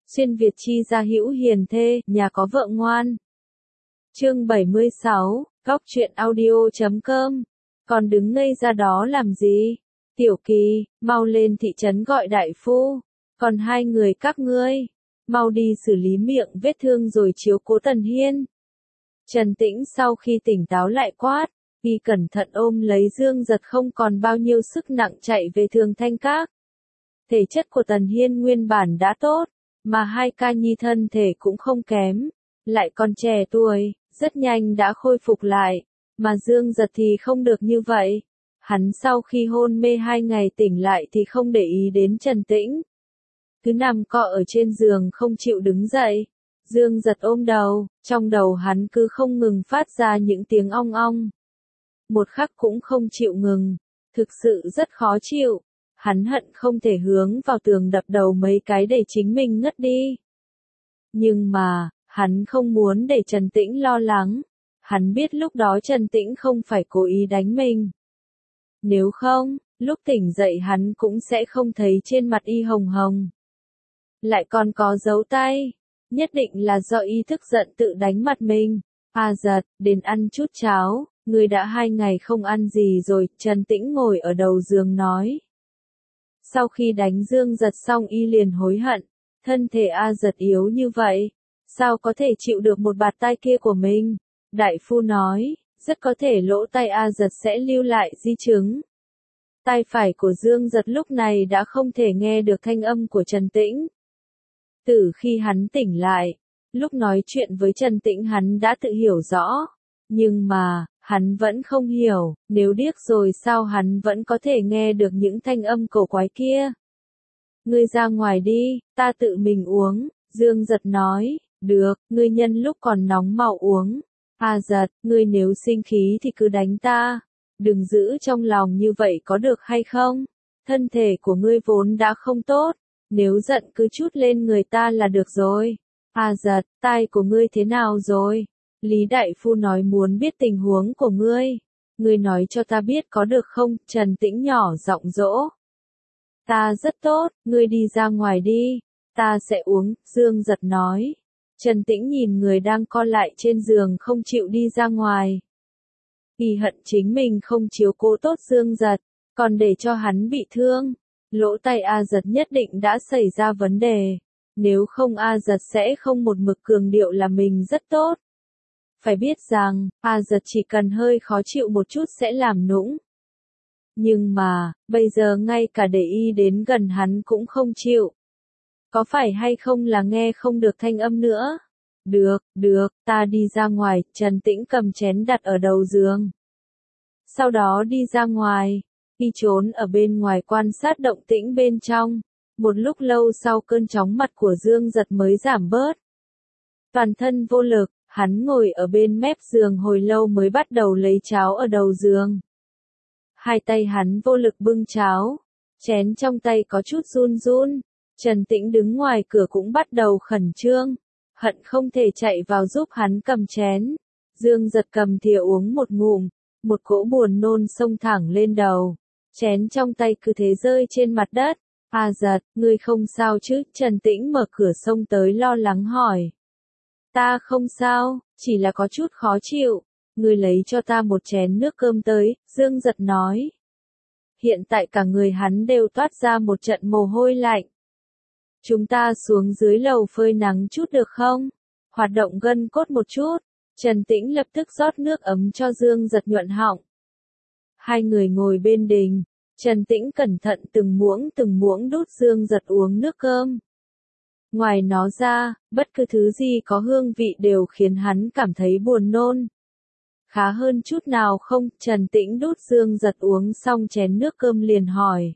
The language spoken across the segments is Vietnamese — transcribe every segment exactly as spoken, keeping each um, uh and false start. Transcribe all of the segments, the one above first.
Xuyên Việt chi gia hữu hiền thê, nhà có vợ ngoan. Chương bảy mươi sáu, góc truyện audio chấm com. Còn đứng ngây ra đó làm gì? Tiểu Kỳ, mau lên thị trấn gọi đại phu. Còn hai người các ngươi, mau đi xử lý miệng vết thương rồi chiếu cố Tần Hiên. Trần Tĩnh sau khi tỉnh táo lại quát, y cẩn thận ôm lấy Dương Giật không còn bao nhiêu sức nặng chạy về Thường Thanh Các. Thể chất của Tần Hiên nguyên bản đã tốt, mà hai ca nhi thân thể cũng không kém, lại còn trẻ tuổi, rất nhanh đã khôi phục lại, mà Dương Giật thì không được như vậy. Hắn sau khi hôn mê hai ngày tỉnh lại thì không để ý đến Trần Tĩnh. Cứ nằm cọ ở trên giường không chịu đứng dậy. Dương Giật ôm đầu, trong đầu hắn cứ không ngừng phát ra những tiếng ong ong. Một khắc cũng không chịu ngừng, thực sự rất khó chịu. Hắn hận không thể hướng vào tường đập đầu mấy cái để chính mình ngất đi. Nhưng mà, hắn không muốn để Trần Tĩnh lo lắng. Hắn biết lúc đó Trần Tĩnh không phải cố ý đánh mình. Nếu không, lúc tỉnh dậy hắn cũng sẽ không thấy trên mặt y hồng hồng. Lại còn có dấu tay. Nhất định là do y tức giận tự đánh mặt mình. À Giật, đến ăn chút cháo, người đã hai ngày không ăn gì rồi, Trần Tĩnh ngồi ở đầu giường nói. Sau khi đánh Dương Giật xong y liền hối hận, thân thể A Giật yếu như vậy, sao có thể chịu được một bạt tai kia của mình? Đại phu nói, rất có thể lỗ tai A Giật sẽ lưu lại di chứng. Tai phải của Dương Giật lúc này đã không thể nghe được thanh âm của Trần Tĩnh. Từ khi hắn tỉnh lại, lúc nói chuyện với Trần Tĩnh hắn đã tự hiểu rõ, nhưng mà, hắn vẫn không hiểu, nếu điếc rồi sao hắn vẫn có thể nghe được những thanh âm cổ quái kia. Ngươi ra ngoài đi, ta tự mình uống, Dương Giật nói, được, ngươi nhân lúc còn nóng mau uống. À Giật, ngươi nếu sinh khí thì cứ đánh ta, đừng giữ trong lòng như vậy có được hay không? Thân thể của ngươi vốn đã không tốt, nếu giận cứ chút lên người ta là được rồi. À Giật, tai của ngươi thế nào rồi? Lý Đại Phu nói muốn biết tình huống của ngươi. Ngươi nói cho ta biết có được không? Trần Tĩnh nhỏ giọng dỗ. Ta rất tốt, ngươi đi ra ngoài đi. Ta sẽ uống, Dương Giật nói. Trần Tĩnh nhìn người đang co lại trên giường không chịu đi ra ngoài. Y hận chính mình không chiếu cố tốt Dương Giật, còn để cho hắn bị thương. Lỗ tai A Giật nhất định đã xảy ra vấn đề. Nếu không A Giật sẽ không một mực cường điệu là mình rất tốt. Phải biết rằng, A Giật chỉ cần hơi khó chịu một chút sẽ làm nũng. Nhưng mà, bây giờ ngay cả để y đến gần hắn cũng không chịu. Có phải hay không là nghe không được thanh âm nữa? Được, được, ta đi ra ngoài, Trần Tĩnh cầm chén đặt ở đầu giường. Sau đó đi ra ngoài, y trốn ở bên ngoài quan sát động tĩnh bên trong. Một lúc lâu sau cơn chóng mặt của Dương Giật mới giảm bớt. Toàn thân vô lực, hắn ngồi ở bên mép giường hồi lâu mới bắt đầu lấy cháo ở đầu giường. Hai tay hắn vô lực bưng cháo, chén trong tay có chút run run. Trần Tĩnh đứng ngoài cửa cũng bắt đầu khẩn trương, hận không thể chạy vào giúp hắn cầm chén. Dương Giật cầm thìa uống một ngụm, một cỗ buồn nôn xông thẳng lên đầu. Chén trong tay cứ thế rơi trên mặt đất. À Giật, ngươi không sao chứ? Trần Tĩnh mở cửa xông tới lo lắng hỏi. Ta không sao, chỉ là có chút khó chịu. Ngươi lấy cho ta một chén nước cơm tới, Dương Giật nói. Hiện tại cả người hắn đều toát ra một trận mồ hôi lạnh. Chúng ta xuống dưới lầu phơi nắng chút được không? Hoạt động gân cốt một chút. Trần Tĩnh lập tức rót nước ấm cho Dương Giật nhuận họng. Hai người ngồi bên đình. Trần Tĩnh cẩn thận từng muỗng từng muỗng đút Dương Giật uống nước cơm. Ngoài nó ra, bất cứ thứ gì có hương vị đều khiến hắn cảm thấy buồn nôn. Khá hơn chút nào không? Trần Tĩnh đút Dương Giật uống xong chén nước cơm liền hỏi.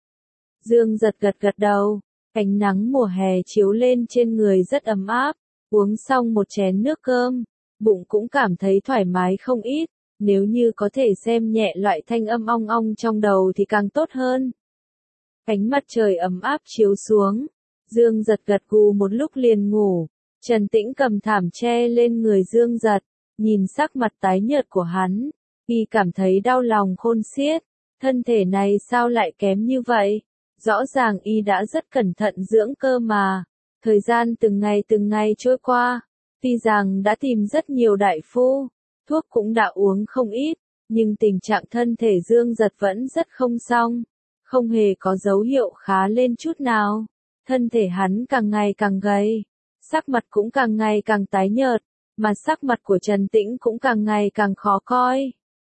Dương Giật gật gật đầu. Ánh nắng mùa hè chiếu lên trên người rất ấm áp. Uống xong một chén nước cơm, bụng cũng cảm thấy thoải mái không ít. Nếu như có thể xem nhẹ loại thanh âm ong ong trong đầu thì càng tốt hơn. Ánh mặt trời ấm áp chiếu xuống. Dương Giật gật gù một lúc liền ngủ. Trần Tĩnh cầm thảm che lên người Dương Giật. Nhìn sắc mặt tái nhợt của hắn, y cảm thấy đau lòng khôn xiết. Thân thể này sao lại kém như vậy? Rõ ràng y đã rất cẩn thận dưỡng cơ mà. Thời gian từng ngày từng ngày trôi qua, tuy rằng đã tìm rất nhiều đại phu, thuốc cũng đã uống không ít, nhưng tình trạng thân thể Dương Giật vẫn rất không xong, không hề có dấu hiệu khá lên chút nào. Thân thể hắn càng ngày càng gầy, sắc mặt cũng càng ngày càng tái nhợt, mà sắc mặt của Trần Tĩnh cũng càng ngày càng khó coi.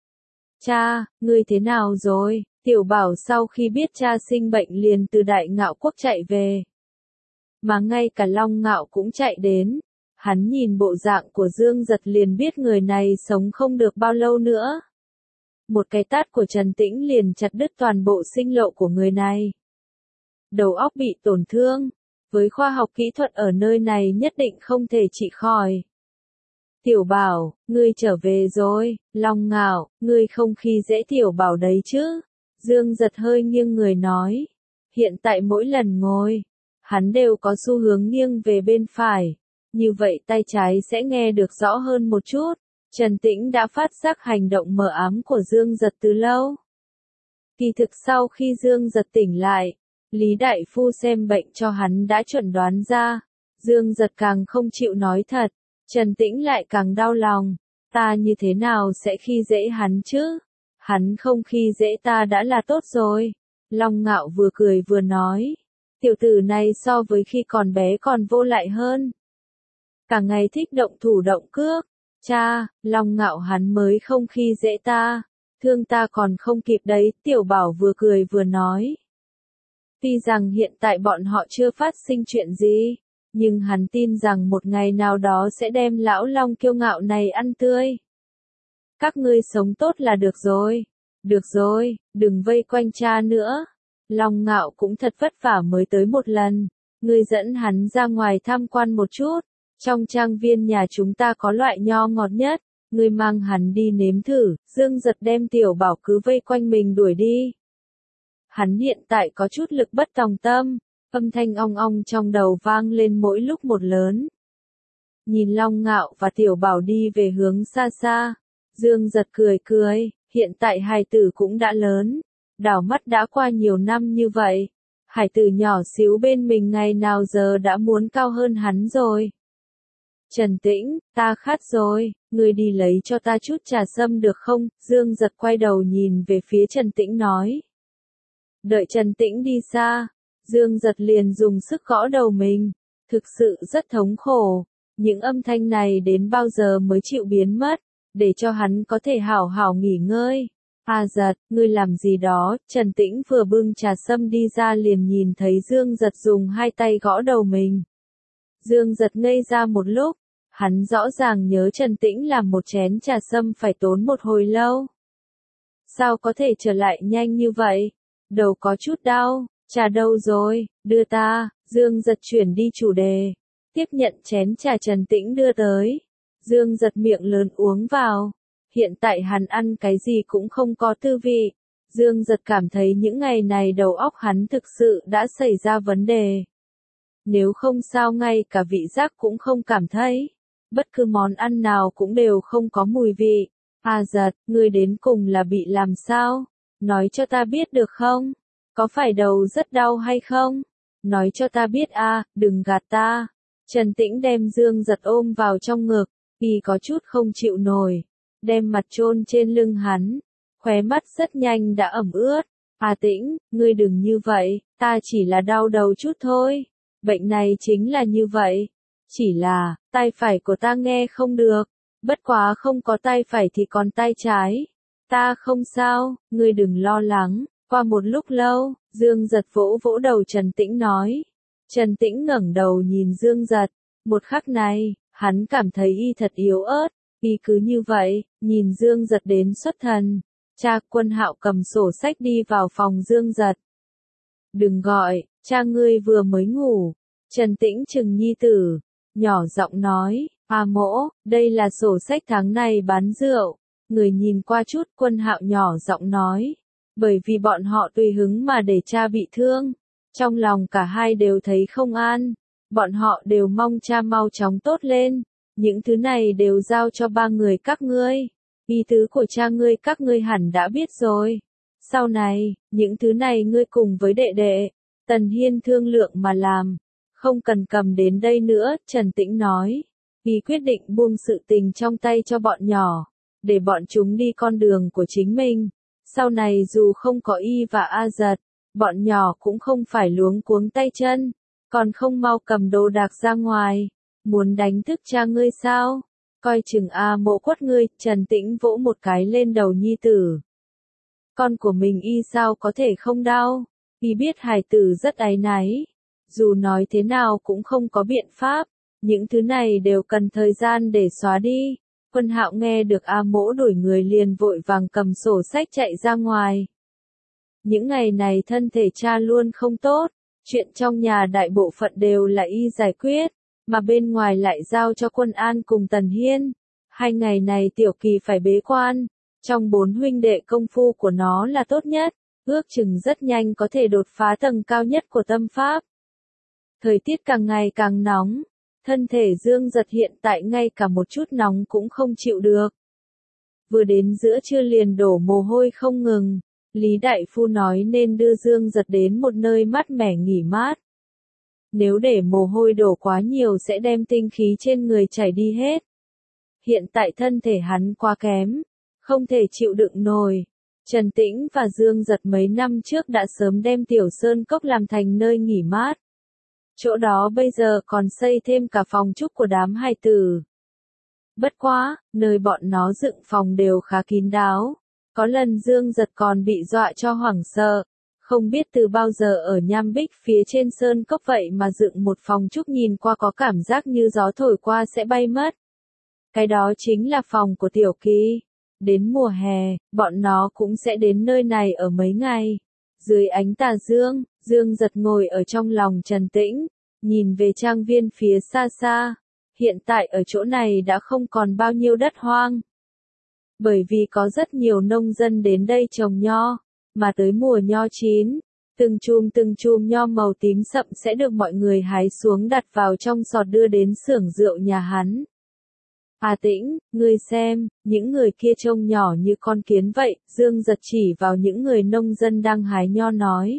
Cha, ngươi thế nào rồi? Tiểu Bảo sau khi biết cha sinh bệnh liền từ Đại Ngạo Quốc chạy về. Mà ngay cả Long Ngạo cũng chạy đến. Hắn nhìn bộ dạng của Dương Giật liền biết người này sống không được bao lâu nữa. Một cái tát của Trần Tĩnh liền chặt đứt toàn bộ sinh lộ của người này. Đầu óc bị tổn thương, với khoa học kỹ thuật ở nơi này nhất định không thể trị khỏi. Tiểu Bảo, ngươi trở về rồi, Long Ngạo, ngươi không khi dễ Tiểu Bảo đấy chứ. Dương Giật hơi nghiêng người nói. Hiện tại mỗi lần ngồi, hắn đều có xu hướng nghiêng về bên phải. Như vậy tay trái sẽ nghe được rõ hơn một chút. Trần Tĩnh đã phát giác hành động mờ ám của Dương Giật từ lâu. Kỳ thực sau khi Dương Giật tỉnh lại, Lý Đại Phu xem bệnh cho hắn đã chuẩn đoán ra. Dương Giật càng không chịu nói thật. Trần Tĩnh lại càng đau lòng. Ta như thế nào sẽ khi dễ hắn chứ? Hắn không khi dễ ta đã là tốt rồi. Long Ngạo vừa cười vừa nói. Tiểu tử này so với khi còn bé còn vô lại hơn. Cả ngày thích động thủ động cước. Cha, Long Ngạo hắn mới không khi dễ ta. Thương ta còn không kịp đấy. Tiểu Bảo vừa cười vừa nói. Tuy rằng hiện tại bọn họ chưa phát sinh chuyện gì, nhưng hắn tin rằng một ngày nào đó sẽ đem lão Long kiêu ngạo này ăn tươi. Các ngươi sống tốt là được rồi. Được rồi, đừng vây quanh cha nữa. Long Ngạo cũng thật vất vả mới tới một lần. Ngươi dẫn hắn ra ngoài tham quan một chút. Trong trang viên nhà chúng ta có loại nho ngọt nhất. Ngươi mang hắn đi nếm thử. Dương Giật đem Tiểu Bảo cứ vây quanh mình đuổi đi. Hắn hiện tại có chút lực bất tòng tâm. Âm thanh ong ong trong đầu vang lên mỗi lúc một lớn. Nhìn Long Ngạo và Tiểu Bảo đi về hướng xa xa. Dương Giật cười cười. Hiện tại hài tử cũng đã lớn. Đảo mắt đã qua nhiều năm như vậy. Hải tử nhỏ xíu bên mình ngày nào giờ đã muốn cao hơn hắn rồi. Trần Tĩnh, ta khát rồi, ngươi đi lấy cho ta chút trà sâm được không? Dương Giật quay đầu nhìn về phía Trần Tĩnh nói. Đợi Trần Tĩnh đi xa, Dương Giật liền dùng sức gõ đầu mình. Thực sự rất thống khổ. Những âm thanh này đến bao giờ mới chịu biến mất, để cho hắn có thể hảo hảo nghỉ ngơi. À Giật, ngươi làm gì đó? Trần Tĩnh vừa bưng trà sâm đi ra liền nhìn thấy Dương Giật dùng hai tay gõ đầu mình. Dương Giật ngây ra một lúc, hắn rõ ràng nhớ Trần Tĩnh làm một chén trà sâm phải tốn một hồi lâu. Sao có thể trở lại nhanh như vậy? Đầu có chút đau, trà đâu rồi, đưa ta. Dương Giật chuyển đi chủ đề, tiếp nhận chén trà Trần Tĩnh đưa tới. Dương Giật miệng lớn uống vào. Hiện tại hắn ăn cái gì cũng không có tư vị. Dương Giật cảm thấy những ngày này đầu óc hắn thực sự đã xảy ra vấn đề. Nếu không sao ngay cả vị giác cũng không cảm thấy. Bất cứ món ăn nào cũng đều không có mùi vị. À Giật, ngươi đến cùng là bị làm sao? Nói cho ta biết được không? Có phải đầu rất đau hay không? Nói cho ta biết a, đừng gạt ta. Trần Tĩnh đem Dương Giật ôm vào trong ngực, y có chút không chịu nổi. Đem mặt chôn trên lưng hắn, khóe mắt rất nhanh đã ẩm ướt. À Tĩnh, ngươi đừng như vậy, ta chỉ là đau đầu chút thôi. Bệnh này chính là như vậy. Chỉ là, tay phải của ta nghe không được. Bất quá không có tay phải thì còn tay trái. Ta không sao, ngươi đừng lo lắng. Qua một lúc lâu, Dương Giật vỗ vỗ đầu Trần Tĩnh nói. Trần Tĩnh ngẩng đầu nhìn Dương Giật. Một khắc này, hắn cảm thấy y thật yếu ớt. Y cứ như vậy, nhìn Dương Giật đến xuất thần. Cha Quân Hạo cầm sổ sách đi vào phòng Dương Giật. Đừng gọi, cha ngươi vừa mới ngủ. Trần Tĩnh trừng nhi tử, nhỏ giọng nói, à mỗ, đây là sổ sách tháng này bán rượu. Người nhìn qua chút. Quân Hạo nhỏ giọng nói, bởi vì bọn họ tùy hứng mà để cha bị thương. Trong lòng cả hai đều thấy không an. Bọn họ đều mong cha mau chóng tốt lên. Những thứ này đều giao cho ba người các ngươi. Ý tứ của cha ngươi các ngươi hẳn đã biết rồi. Sau này, những thứ này ngươi cùng với đệ đệ Tần Hiên thương lượng mà làm. Không cần cầm đến đây nữa, Trần Tĩnh nói. Y quyết định buông sự tình trong tay cho bọn nhỏ, để bọn chúng đi con đường của chính mình. Sau này dù không có Y và A Giật, bọn nhỏ cũng không phải luống cuống tay chân, còn không mau cầm đồ đạc ra ngoài. Muốn đánh thức cha ngươi sao? Coi chừng A Mộ quất ngươi, Trần Tĩnh vỗ một cái lên đầu nhi tử. Con của mình Y sao có thể không đau? Y biết hài tử rất áy náy. Dù nói thế nào cũng không có biện pháp. Những thứ này đều cần thời gian để xóa đi. Quân Hạo nghe được A Mỗ đuổi người liền vội vàng cầm sổ sách chạy ra ngoài. Những ngày này thân thể cha luôn không tốt. Chuyện trong nhà đại bộ phận đều là Y giải quyết, mà bên ngoài lại giao cho Quân An cùng Tần Hiên. Hai ngày này Tiểu Kỳ phải bế quan. Trong bốn huynh đệ công phu của nó là tốt nhất, ước chừng rất nhanh có thể đột phá tầng cao nhất của tâm pháp. Thời tiết càng ngày càng nóng, thân thể Dương Giật hiện tại ngay cả một chút nóng cũng không chịu được. Vừa đến giữa trưa liền đổ mồ hôi không ngừng, Lý Đại Phu nói nên đưa Dương Giật đến một nơi mát mẻ nghỉ mát. Nếu để mồ hôi đổ quá nhiều sẽ đem tinh khí trên người chảy đi hết. Hiện tại thân thể hắn quá kém, không thể chịu đựng nổi. Trần Tĩnh và Dương Giật mấy năm trước đã sớm đem Tiểu Sơn Cốc làm thành nơi nghỉ mát. Chỗ đó bây giờ còn xây thêm cả phòng trúc của đám hài tử. Bất quá, nơi bọn nó dựng phòng đều khá kín đáo. Có lần Dương Giật còn bị dọa cho hoảng sợ. Không biết từ bao giờ ở Nham Bích phía trên Sơn Cốc vậy mà dựng một phòng trúc nhìn qua có cảm giác như gió thổi qua sẽ bay mất. Cái đó chính là phòng của Tiểu Kỳ. Đến mùa hè, bọn nó cũng sẽ đến nơi này ở mấy ngày. Dưới ánh tà dương, Dương Giật ngồi ở trong lòng Trần Tĩnh, nhìn về trang viên phía xa xa. Hiện tại ở chỗ này đã không còn bao nhiêu đất hoang. Bởi vì có rất nhiều nông dân đến đây trồng nho, mà tới mùa nho chín, từng chùm từng chùm nho màu tím sậm sẽ được mọi người hái xuống đặt vào trong sọt đưa đến xưởng rượu nhà hắn. À Tĩnh, ngươi xem, những người kia trông nhỏ như con kiến vậy, Dương Giật chỉ vào những người nông dân đang hái nho nói.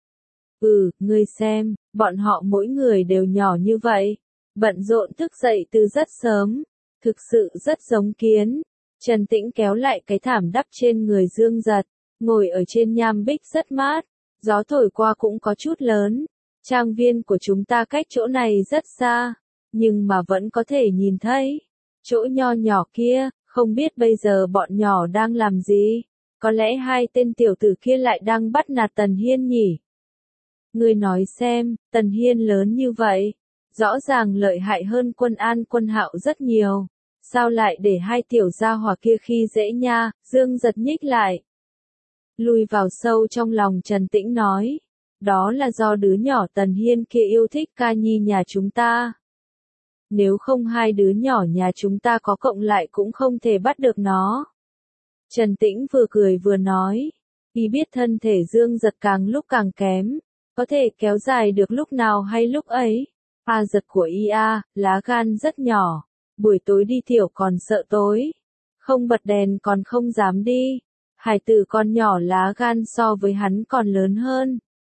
Ừ, ngươi xem, bọn họ mỗi người đều nhỏ như vậy, bận rộn thức dậy từ rất sớm, thực sự rất giống kiến. Trần Tĩnh kéo lại cái thảm đắp trên người Dương Giật, ngồi ở trên nham bích rất mát, gió thổi qua cũng có chút lớn. Trang viên của chúng ta cách chỗ này rất xa, nhưng mà vẫn có thể nhìn thấy. Chỗ nho nhỏ kia, không biết bây giờ bọn nhỏ đang làm gì, có lẽ hai tên tiểu tử kia lại đang bắt nạt Tần Hiên nhỉ. Ngươi nói xem, Tần Hiên lớn như vậy, rõ ràng lợi hại hơn Quân An Quân Hạo rất nhiều, sao lại để hai tiểu gia hỏa kia khi dễ nha? Dương Giật nhích lại, lùi vào sâu trong lòng Trần Tĩnh nói, đó là do đứa nhỏ Tần Hiên kia yêu thích ca nhi nhà chúng ta. Nếu không hai đứa nhỏ nhà chúng ta có cộng lại cũng không thể bắt được nó. Trần Tĩnh vừa cười vừa nói, y biết thân thể Dương Giật càng lúc càng kém, có thể kéo dài được lúc nào hay lúc ấy. A Giật của y a, lá gan rất nhỏ, buổi tối đi tiểu còn sợ tối, không bật đèn còn không dám đi. Hải tử con nhỏ lá gan so với hắn còn lớn hơn.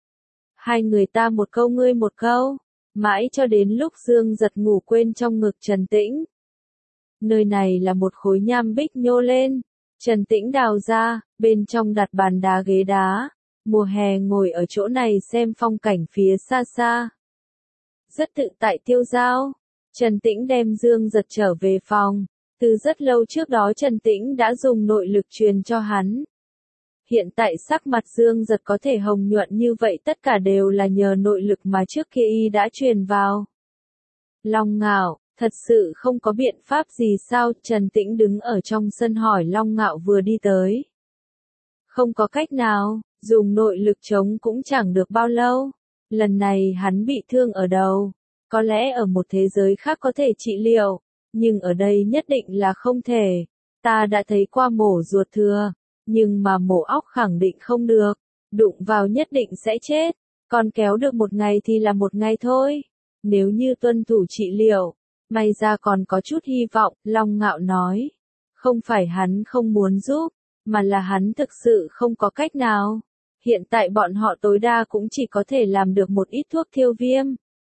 Hai người ta một câu ngươi một câu. Mãi cho đến lúc Dương Giật ngủ quên trong ngực Trần Tĩnh. Nơi này là một khối nham bích nhô lên. Trần Tĩnh đào ra, bên trong đặt bàn đá ghế đá. Mùa hè ngồi ở chỗ này xem phong cảnh phía xa xa. Rất tự tại tiêu dao. Trần Tĩnh đem Dương Giật trở về phòng. Từ rất lâu trước đó Trần Tĩnh đã dùng nội lực truyền cho hắn. Hiện tại sắc mặt Dương Giật có thể hồng nhuận như vậy tất cả đều là nhờ nội lực mà trước kia y đã truyền vào. Long Ngạo, thật sự không có biện pháp gì sao? Trần Tĩnh đứng ở trong sân hỏi Long Ngạo vừa đi tới. Không có cách nào, dùng nội lực chống cũng chẳng được bao lâu. Lần này hắn bị thương ở đầu, có lẽ ở một thế giới khác có thể trị liệu, nhưng ở đây nhất định là không thể. Ta đã thấy qua mổ ruột thừa. Nhưng mà mổ óc khẳng định không được, đụng vào nhất định sẽ chết, còn kéo được một ngày thì là một ngày thôi. Nếu như tuân thủ trị liệu, may ra còn có chút hy vọng, Long Ngạo nói. Không phải hắn không muốn giúp, mà là hắn thực sự không có cách nào. Hiện tại bọn họ tối đa cũng chỉ có thể làm được một ít thuốc thiêu viêm.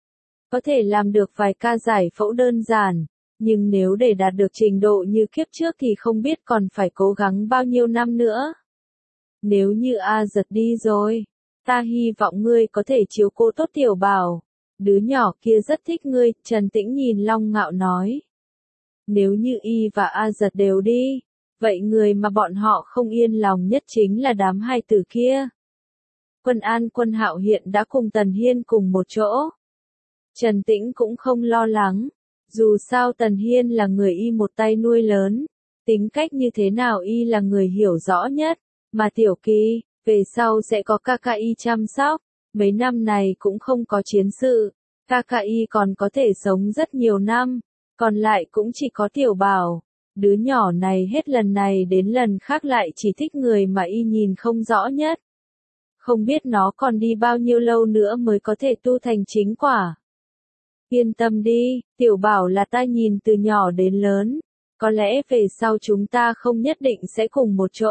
có thể làm được vài ca giải phẫu đơn giản, nhưng nếu để đạt được trình độ như kiếp trước thì không biết còn phải cố gắng bao nhiêu năm nữa. Nếu như A Giật đi rồi, ta hy vọng ngươi có thể chiếu cố tốt Tiểu Bảo. Đứa nhỏ kia rất thích ngươi, Trần Tĩnh nhìn Long Ngạo nói. Nếu như Y và A Giật đều đi, vậy người mà bọn họ không yên lòng nhất chính là đám hai tử kia. Quân An Quân Hạo hiện đã cùng Tần Hiên cùng một chỗ. Trần Tĩnh cũng không lo lắng, dù sao Tần Hiên là người Y một tay nuôi lớn, tính cách như thế nào Y là người hiểu rõ nhất, mà Tiểu Kỳ, về sau sẽ có ca ca Y chăm sóc, mấy năm này cũng không có chiến sự, ca ca Y còn có thể sống rất nhiều năm, còn lại cũng chỉ có Tiểu Bảo. Đứa nhỏ này hết lần này đến lần khác lại chỉ thích người mà Y nhìn không rõ nhất. Không biết nó còn đi bao nhiêu lâu nữa mới có thể tu thành chính quả. Yên tâm đi, Tiểu Bảo là ta nhìn từ nhỏ đến lớn, có lẽ về sau chúng ta không nhất định sẽ cùng một chỗ.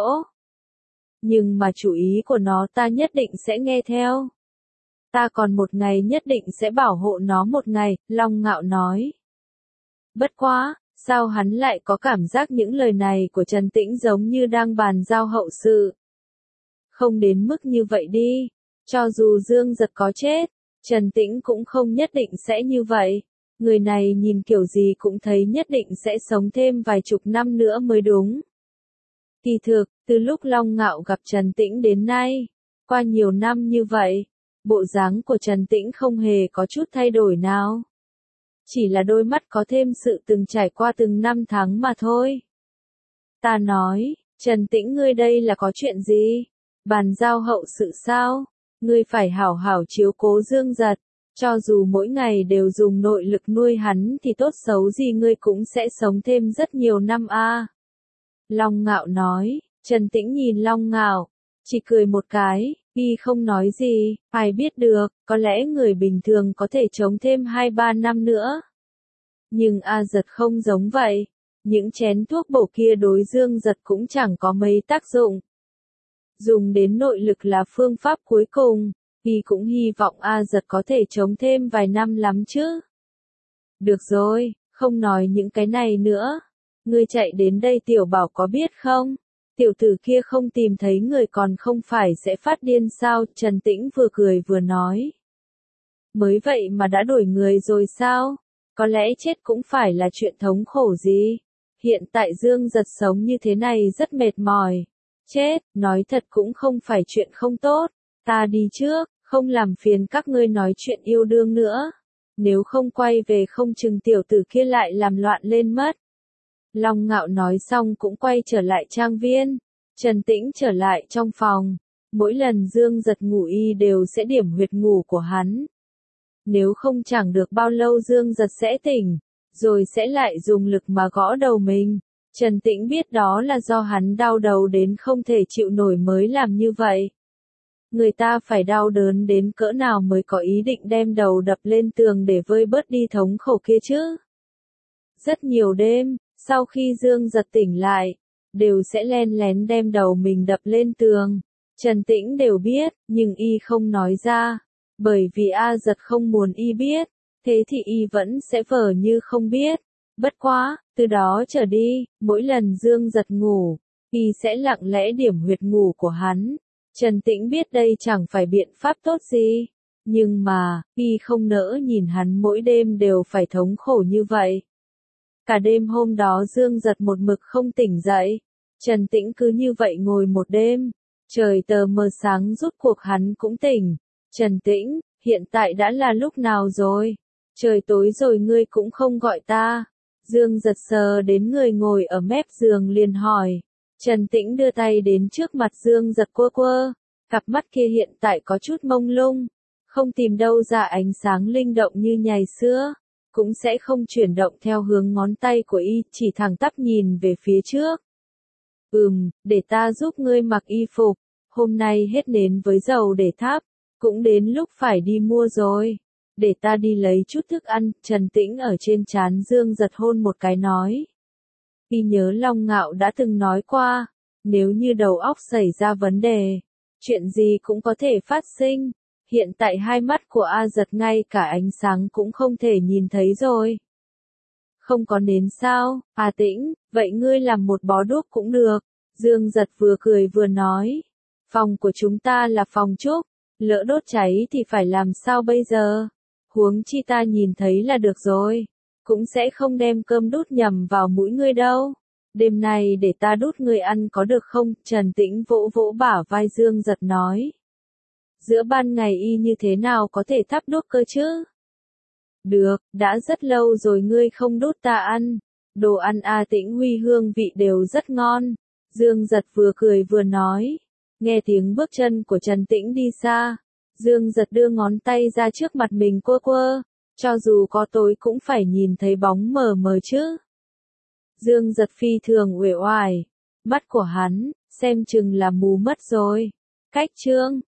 Nhưng mà chủ ý của nó ta nhất định sẽ nghe theo. Ta còn một ngày nhất định sẽ bảo hộ nó một ngày, Long Ngạo nói. Bất quá, sao hắn lại có cảm giác những lời này của Trần Tĩnh giống như đang bàn giao hậu sự. Không đến mức như vậy đi, cho dù Dương Giật có chết, Trần Tĩnh cũng không nhất định sẽ như vậy. Người này nhìn kiểu gì cũng thấy nhất định sẽ sống thêm vài chục năm nữa mới đúng. Kỳ thực, từ lúc Long Ngạo gặp Trần Tĩnh đến nay, qua nhiều năm như vậy, bộ dáng của Trần Tĩnh không hề có chút thay đổi nào. Chỉ là đôi mắt có thêm sự từng trải qua từng năm tháng mà thôi. Ta nói, Trần Tĩnh ngươi đây là có chuyện gì? Bàn giao hậu sự sao? Ngươi phải hảo hảo chiếu cố Dương Giật, cho dù mỗi ngày đều dùng nội lực nuôi hắn thì tốt xấu gì ngươi cũng sẽ sống thêm rất nhiều năm a. À. Long Ngạo nói, Trần Tĩnh nhìn Long Ngạo, chỉ cười một cái, Y không nói gì, ai biết được, có lẽ người bình thường có thể chống thêm hai ba năm nữa. Nhưng A Giật không giống vậy, những chén thuốc bổ kia đối Dương Giật cũng chẳng có mấy tác dụng. Dùng đến nội lực là phương pháp cuối cùng, Y cũng hy vọng A Giật có thể chống thêm vài năm lắm chứ. Được rồi, không nói những cái này nữa. Ngươi chạy đến đây Tiểu Bảo có biết không? Tiểu tử kia không tìm thấy người còn không phải sẽ phát điên sao? Trần Tĩnh vừa cười vừa nói. Mới vậy mà đã đổi người rồi sao? Có lẽ chết cũng phải là chuyện thống khổ gì? Hiện tại Dương Giật sống như thế này rất mệt mỏi. Chết, nói thật cũng không phải chuyện không tốt. Ta đi trước, không làm phiền các ngươi nói chuyện yêu đương nữa. Nếu không quay về không chừng tiểu tử kia lại làm loạn lên mất. Long Ngạo nói xong cũng quay trở lại trang viên. Trần Tĩnh trở lại trong phòng. Mỗi lần Dương Giật ngủ Y đều sẽ điểm huyệt ngủ của hắn. Nếu không chẳng được bao lâu Dương Giật sẽ tỉnh, rồi sẽ lại dùng lực mà gõ đầu mình. Trần Tĩnh biết đó là do hắn đau đầu đến không thể chịu nổi mới làm như vậy. Người ta phải đau đớn đến cỡ nào mới có ý định đem đầu đập lên tường để vơi bớt đi thống khổ kia chứ. Rất nhiều đêm, sau khi Dương Giật tỉnh lại, đều sẽ len lén đem đầu mình đập lên tường. Trần Tĩnh đều biết, nhưng Y không nói ra. Bởi vì A Giật không muốn Y biết, thế thì Y vẫn sẽ vờ như không biết. Bất quá, từ đó trở đi, mỗi lần Dương Giật ngủ, Y sẽ lặng lẽ điểm huyệt ngủ của hắn. Trần Tĩnh biết đây chẳng phải biện pháp tốt gì. Nhưng mà, Y không nỡ nhìn hắn mỗi đêm đều phải thống khổ như vậy. Cả đêm hôm đó Dương Giật một mực không tỉnh dậy. Trần Tĩnh cứ như vậy ngồi một đêm. Trời tờ mờ sáng rút cuộc hắn cũng tỉnh. Trần Tĩnh, hiện tại đã là lúc nào rồi? Trời tối rồi ngươi cũng không gọi ta. Dương Giật sờ đến người ngồi ở mép giường liền hỏi. Trần Tĩnh đưa tay đến trước mặt Dương Giật quơ quơ. Cặp mắt kia hiện tại có chút mông lung. Không tìm đâu ra ánh sáng linh động như ngày xưa. Cũng sẽ không chuyển động theo hướng ngón tay của Y, chỉ thẳng tắp nhìn về phía trước. Ừm, để ta giúp ngươi mặc y phục. Hôm nay hết nến với dầu để thắp. Cũng đến lúc phải đi mua rồi. Để ta đi lấy chút thức ăn. Trần Tĩnh ở trên trán Dương Giật hôn một cái nói. Y nhớ Long Ngạo đã từng nói qua. Nếu như đầu óc xảy ra vấn đề, chuyện gì cũng có thể phát sinh. Hiện tại hai mắt của A Giật ngay cả ánh sáng cũng không thể nhìn thấy rồi. Không có nến sao, A Tĩnh, vậy ngươi làm một bó đuốc cũng được. Dương Giật vừa cười vừa nói. Phòng của chúng ta là phòng trúc, lỡ đốt cháy thì phải làm sao bây giờ? Huống chi ta nhìn thấy là được rồi, cũng sẽ không đem cơm đút nhầm vào mũi ngươi đâu. Đêm nay để ta đút ngươi ăn có được không? Trần Tĩnh vỗ vỗ bả vai Dương Giật nói. Giữa ban ngày y như thế nào có thể thắp đuốc cơ chứ? Được, đã rất lâu rồi ngươi không đút ta ăn. Đồ ăn A Tĩnh Huy hương vị đều rất ngon. Dương Giật vừa cười vừa nói. Nghe tiếng bước chân của Trần Tĩnh đi xa. Dương Giật đưa ngón tay ra trước mặt mình quơ quơ. Cho dù có tối cũng phải nhìn thấy bóng mờ mờ chứ. Dương Giật phi thường uể oải. Mắt của hắn, xem chừng là mù mất rồi. Cách chương